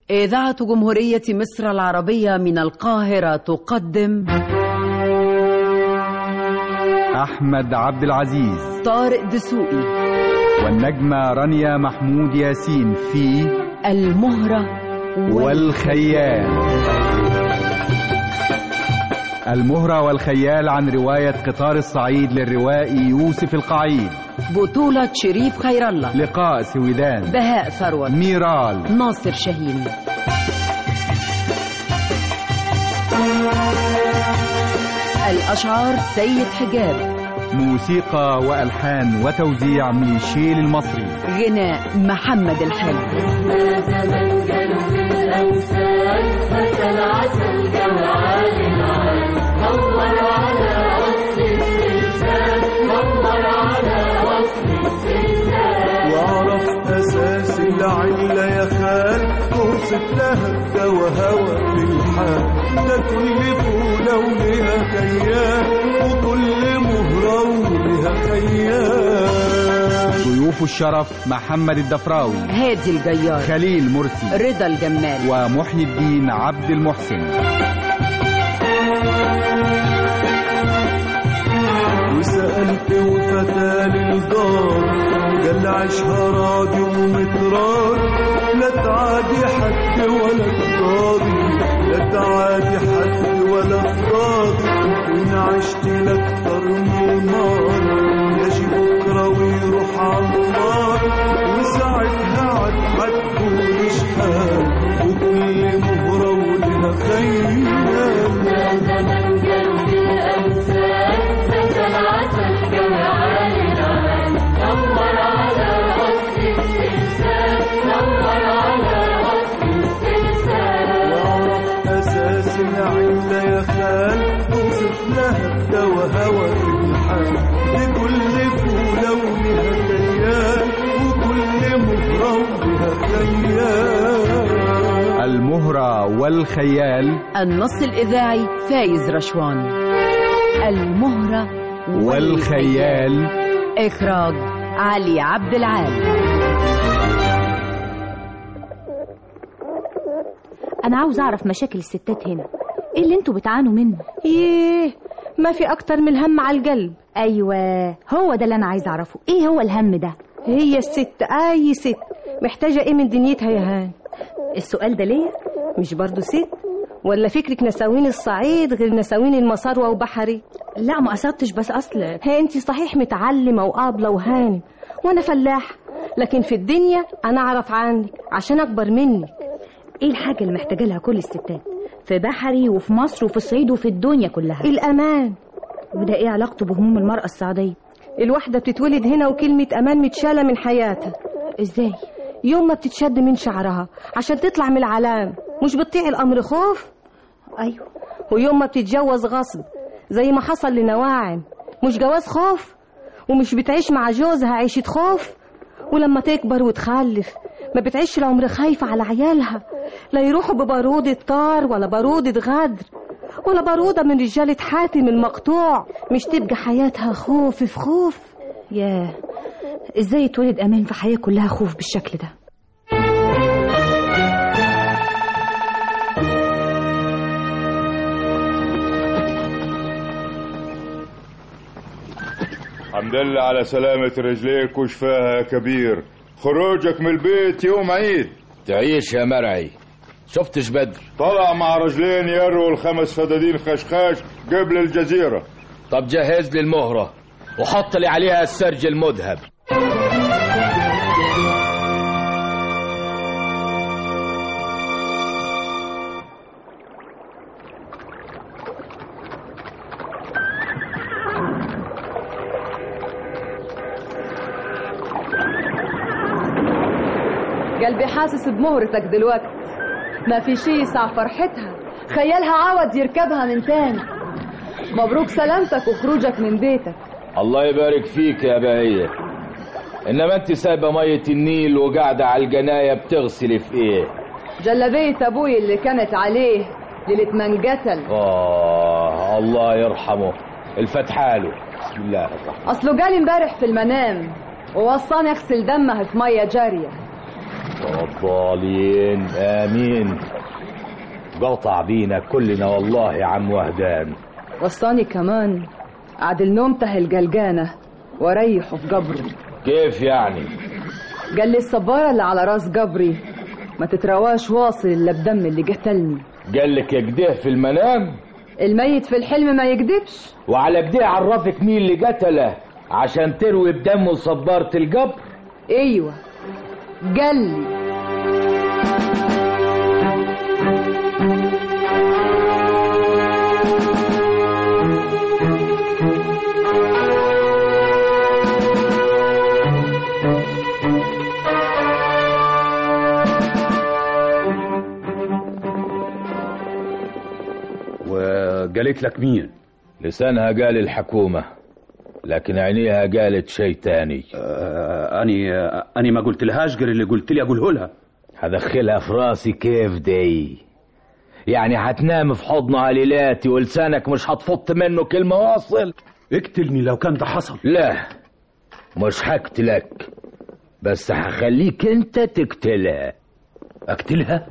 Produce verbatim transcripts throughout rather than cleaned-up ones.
إذاعة جمهورية مصر العربية من القاهرة تقدم أحمد عبد العزيز، طارق دسوقي، والنجمة رانيا محمود ياسين في المهرة والخيال. المهرة والخيال عن رواية قطار الصعيد للروائي يوسف القعيد، بطولة شريف خير الله، لقاء سويدان، بهاء ثروت، ميرال، ناصر شاهين. الأشعار سيد حجاب، موسيقى وألحان وتوزيع ميشيل المصري، غناء محمد الحلو. اسمها زمن جنوب الأوسان، مثل عسل جمعان العالم، دور على وصل السلسال، دور على وصل السلسال. واعرف أساس العلة يا خال، توصف لها الدوا هوى في الحال. ده كل فولة ولها كيان، وكل مهرة ولها خيال. ضيوف الشرف محمد الدفراوي، هادي الجيار، خليل مرسي، رضا الجمال، ومحيي الدين عبد المحسن. وسألت وفتى للدار، قال عيشها راضي ومتراضي، لا تعادي حد ولا تراضي، لا تعادي حد ولا تراضي. وإن عشت لأكتر من نار، يجي بكرة ويروح عالنار، وساعتها عاد حتكون شحال، وكل مهرة ولها خيال. يا زمن جنوب الأوسان، مثل عسل جمعان العالم، دور على وصل السلسال، دور على وصل السلسال. واعرف أساس العلة يا خال، توصف لها الدوا هوى في الحال. لكل فولة ولها كيان، وكل مهرة ولها خيال. المهرة والخيال، النص الإذاعي فايز رشوان. المهرة والخيال، إخراج علي عبد العال. أنا عاوز أعرف مشاكل الستات هنا، إيه اللي انتوا بتعانوا منه؟ ييه، ما في أكتر من الهم على القلب. أيوة، هو ده اللي أنا عايز أعرفه، إيه هو الهم ده؟ هي الست، أي ست محتاجة إيه من دنيتها يا هان؟ السؤال ده ليه؟ مش برضو ست؟ ولا فكرك نساوين الصعيد غير نساوين المصاروة وبحري؟ لا ما قصدتش، بس أصل هي أنت صحيح متعلمة وقابلة وهانم، وأنا فلاح، لكن في الدنيا أنا أعرف عنك عشان أكبر منك. إيه الحاجة اللي محتاجة لها كل الستات في بحري وفي مصر وفي الصعيد وفي الدنيا كلها؟ الأمان. وده إيه علاقته بهموم المرأة الصعيدية؟ الواحدة بتتولد هنا وكلمة أمان متشالة من حياتها. إزاي؟ يوم ما بتتشد من شعرها عشان تطلع من العلام، مش بتطيع الأمر خوف؟ أيوة. ويوم ما بتتجوز غصب زي ما حصل لنواعم، مش جواز خوف؟ ومش بتعيش مع جوزها عيشة خوف؟ ولما تكبر وتخلف ما بتعيش العمر خايفة على عيالها، لا يروحوا ببارودة طار ولا بارودة غدر ولا بارودة من رجالة حاتم المقطوع، مش تبقى حياتها خوف في خوف. ياه، ازاي يتولد امان في حياة كلها خوف بالشكل ده؟ الحمد لله على سلامة رجليك وشفاها يا كبير. خروجك من البيت يوم عيد. تعيش يا مرعي. شفتش بدر؟ طلع مع رجلين يروا الخمس فدادين خشخاش قبل الجزيرة. طب جهز لي المهرة وحط لي عليها السرج المذهب. قلبي حاسس بمهرتك دلوقتي، ما في شي يسع فرحتها، خيالها عاود يركبها من تاني. مبروك سلامتك وخروجك من بيتك. الله يبارك فيك يا بهية، انما انت سايبه ميه النيل وقاعده على الجنايه بتغسلي في ايه؟ جلبيه ابوي اللي كانت عليه ليله ما انقتل. اه الله يرحمه الفتحاله. بسم الله الرحمن. اصله جالي امبارح في المنام ووصاني اغسل دمها في ميه جاريه. الضالين آمين. قطع بينا كلنا والله يا عم وهدان. وصاني كمان عدل نومته الجلجانة وريحه في جبره. كيف يعني؟ قال لي الصبارة اللي على راس جبري ما تترواش واصل الا بدم اللي قتلني. قال لك يكده في المنام؟ الميت في الحلم ما يكدبش. وعلى كده عرفك مين اللي قتله عشان تروي بدمه صبارة الجبر؟ ايوه قال لي. وقالت لك مين؟ لسانها قال الحكومة لكن عينيها قالت شيء تاني. آه أني آه أني ما قلت لهاش غير اللي قلت لي أقوله لها. هدخلها في راسي كيف دي؟ يعني هتنام في حضنها ليلاتي ولسانك مش هتفط منه كلمة واصل؟ اقتلني لو كان ده حصل. لا مش هقتلك بس هخليك انت تقتلها. اقتلها؟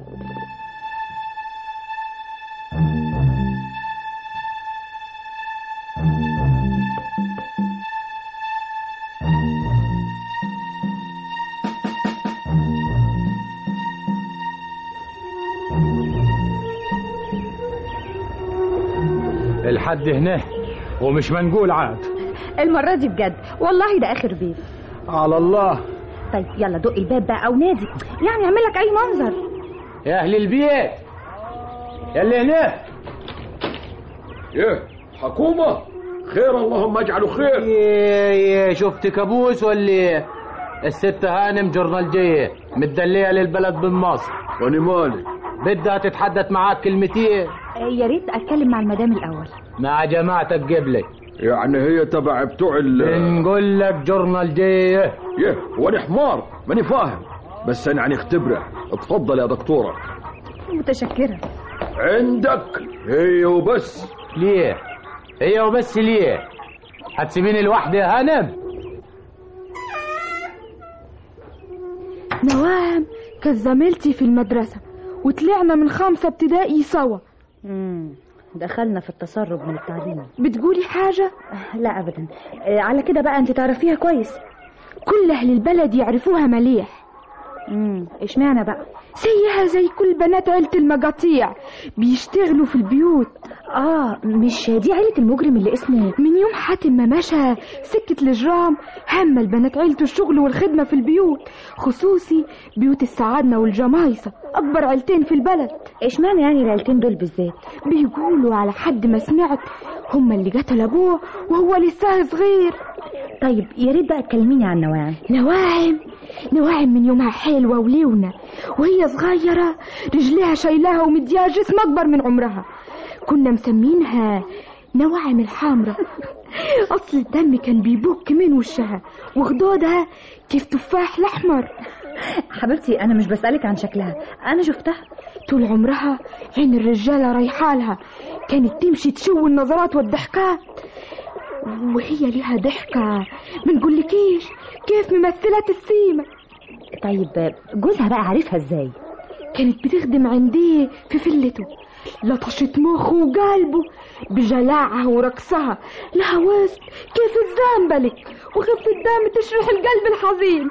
الحد هنا ومش منقول عاد. المرة دي بجد والله ده آخر بيت. على الله. طيب يلا دق الباب بقى أو نادي يعني اعمل لك أي منظر. يا أهل البيت يا اللي هنا. ايه حكومة خير اللهم اجعله خير. ايه شفت كابوس ولا ايه؟ الست هانم جورنالجية متدلية للبلد من مصر. وانا مالي؟ بدها تتحدث معاك كلمتين. يا ريت اتكلم مع المدام الاول. مع جماعتك قبلك. يعني هي تبع بتوع ال نقول لك جورنالجية. يه وانا حمار ماني فاهم بس انا يعني اختبره. اتفضل يا دكتورة. متشكرة. عندك هي وبس. ليه هي وبس ليه؟ هتسيبيني لوحدي يا هانم؟ نوام كانت زميلتي في المدرسة وطلعنا من خمسة ابتدائي سوا. امم دخلنا في التسرب من التعليم. بتقولي حاجة؟ لا أبدا. آه على كده بقى أنت تعرفيها كويس. كل أهل البلد يعرفوها مليح. امم اشمعنى بقى؟ زيها زي كل بنات عيلة المقاطيع بيشتغلوا في البيوت. اه مش دي عيلة المجرم اللي اسمه؟ من يوم حاتم ما مشى سكة الإجرام هم البنات عيلته الشغل والخدمة في البيوت خصوصي بيوت السعادنة والجمايصة أكبر عيلتين في البلد. اشمعنى يعني العيلتين دول بالذات؟ بيقولوا على حد ما سمعت هم اللي قتل أبوه وهو لسه صغير. طيب يا ريت بقى تكلميني عن نواعم. نواعم نواعم من يومها حلوة وليونة وهي صغيرة رجليها شايلاها ومديها جسم أكبر من عمرها. كنا مسمينها نواعم الحامرة. أصل الدم كان بيبوك من وشها وخدودها كيف تفاح الأحمر. حبيبتي أنا مش بسألك عن شكلها أنا شفتها. طول عمرها عين الرجالة رايحالها كانت تمشي تشو النظرات والضحكات وهي ليها ضحكة منقولكيش كيف ممثلة السيمة. طيب جوزها بقى عارفها ازاي؟ كانت بتخدم عنديه في فلته لطشت مخه وقلبه بجلاعها ورقصها لها وسط كيف الزنبلك وخفة الدم تشرح القلب الحزين.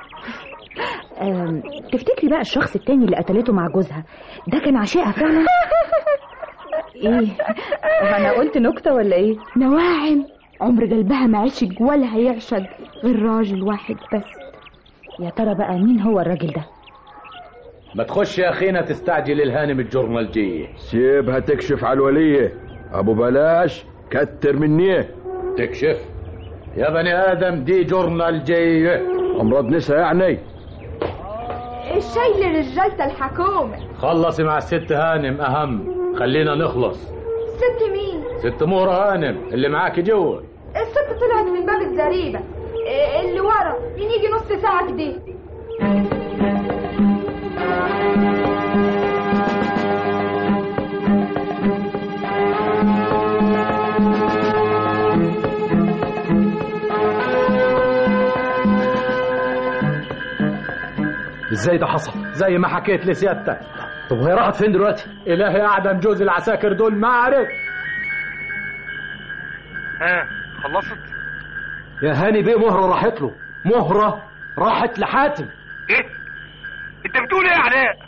تفتكري بقى الشخص التاني اللي قتلته مع جوزها ده كان عشيقها فعلا؟ ايه انا قلت نكتة ولا ايه؟ نواعم عمر قلبها ما عشق ولا هيعشق غير راجل واحد بس. يا ترى بقى مين هو الراجل ده؟ ما تخش يا اخينا تستعجل الهانم الجورنالجية. سيبها تكشف على الولية ابو بلاش كتر منيه. تكشف يا بني ادم دي جورنالجية. امراض نسا يعني. الشاي لرجالة الحكومة. خلصي مع الست هانم اهم خلينا نخلص. ست مين؟ ست مهرة هانم اللي معاكي جوه. الست طلعت من باب الزريبة اللي ورا من يجي نص ساعة كده. ازاي ده حصل؟ زي ما حكيت لسيادتك. طب وهي راحت فين دلوقتي؟ إلهي أعدم جوز العساكر دول ما عرف. ها خلصت؟ يا هاني بيه مهرة راحت له، مهرة راحت لحاتم. ايه؟ انت بتقول ايه يا علاء؟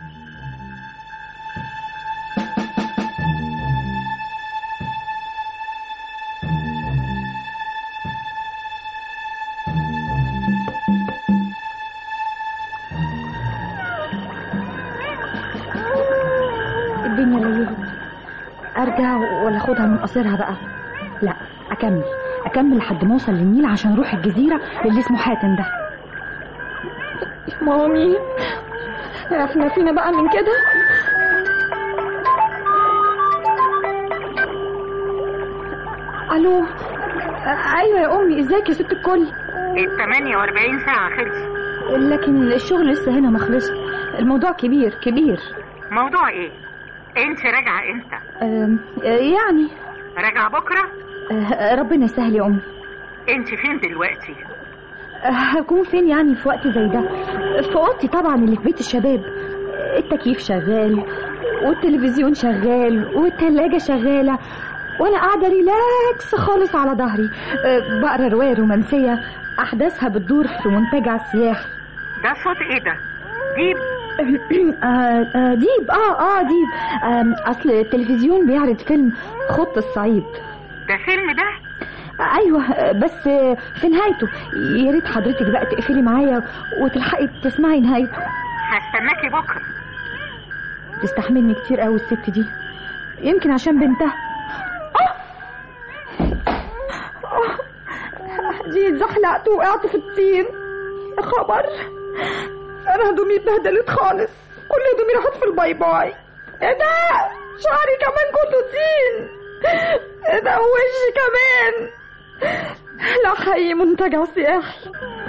الدنيا ليلت، ارجع ولا اخدها من قصيرها بقى؟ لا، اكمل اكمل لحد ما اوصل للنيل عشان اروح الجزيره للي اسمه حاتم ده. مامي احنا فينا بقى من كده. الو، ايوه يا امي، ازيك يا ست الكل؟ ال ثمانية وأربعين ساعة خلص، لكن الشغل لسه هنا ما خلص. الموضوع كبير كبير. موضوع ايه؟ انت راجعة امتى؟ أه يعني راجعة بكرة؟ أه ربنا يسهل يا امي. انت فين دلوقتي؟ أه هكون فين يعني في وقت زي ده؟ في اوضتي طبعا اللي في بيت الشباب. التكييف شغال والتلفزيون شغال والتلاجة شغالة وانا قاعدة ريلاكس خالص على ظهري، أه بقرا رواية رومانسية احداثها بتدور في منتجع سياحي. ده صوت ايه ده؟ ديب؟ آه آه ديب اه اه ديب. آه اصل التلفزيون بيعرض فيلم خط الصعيد. ده فيلم ده؟ آه ايوه، بس آه في نهايته يا ريت حضرتك بقى تقفلي معايا وتلحقي تسمعي نهايته. هستناكي بكره. تستحملني كتير قوي الست دي، يمكن عشان بنتها. اه جيت زحلقت وقعت في الطين. يا خبر، انا هدومي اتبهدلت خالص، كل هدومي راحت في الباي باي. ايه ده؟ شعري كمان كله طين. ايه ده؟ وشي كمان. لا حقيقي منتجع سياحي.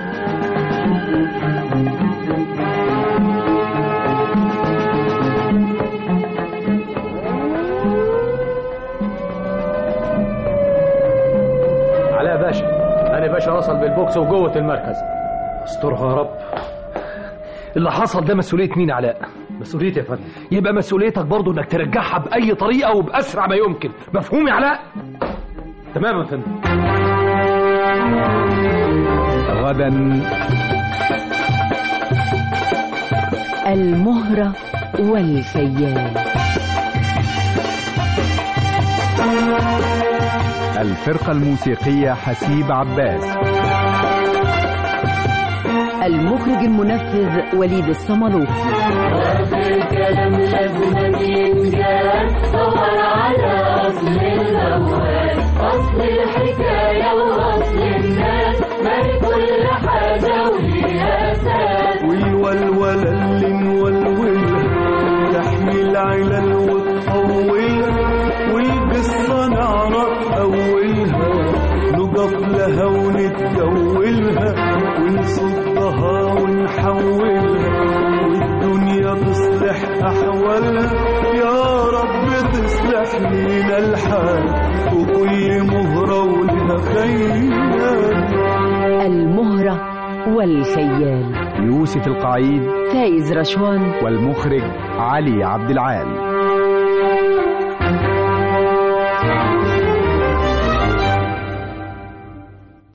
علاء باشا، انا باشا وصل بالبوكس وجوه المركز. استرها يا رب. اللي حصل ده مسؤولية مين يا علاء؟ مسؤوليتي يا فندم. يبقى مسؤوليتك برضو انك ترجعها بأي طريقة وبأسرع ما يمكن، مفهوم يا علاء؟ تمام يا فندم. غدا المهرة والخيال. الفرقة الموسيقية حسيب عباس. المخرج المنفذ وليد الصملوطي. وآخر كلام لازم ينجال، دور على أصل الموال، أصل الحكاية وأصل الناس، ما هي كل حاجة وليها أساس. والولولة اللي نولولها تحمل علل وتطولها، والقصة نعرف أولها، نقف لها ونتجولها ونصدها ونحولها، والدنيا تصلح أحوالها. يا رب تصلح لينا الحال، وكل مهرة ولها خيال. المهرة والخيال. يوسف القعيد، فايز رشوان، والمخرج علي عبد العال.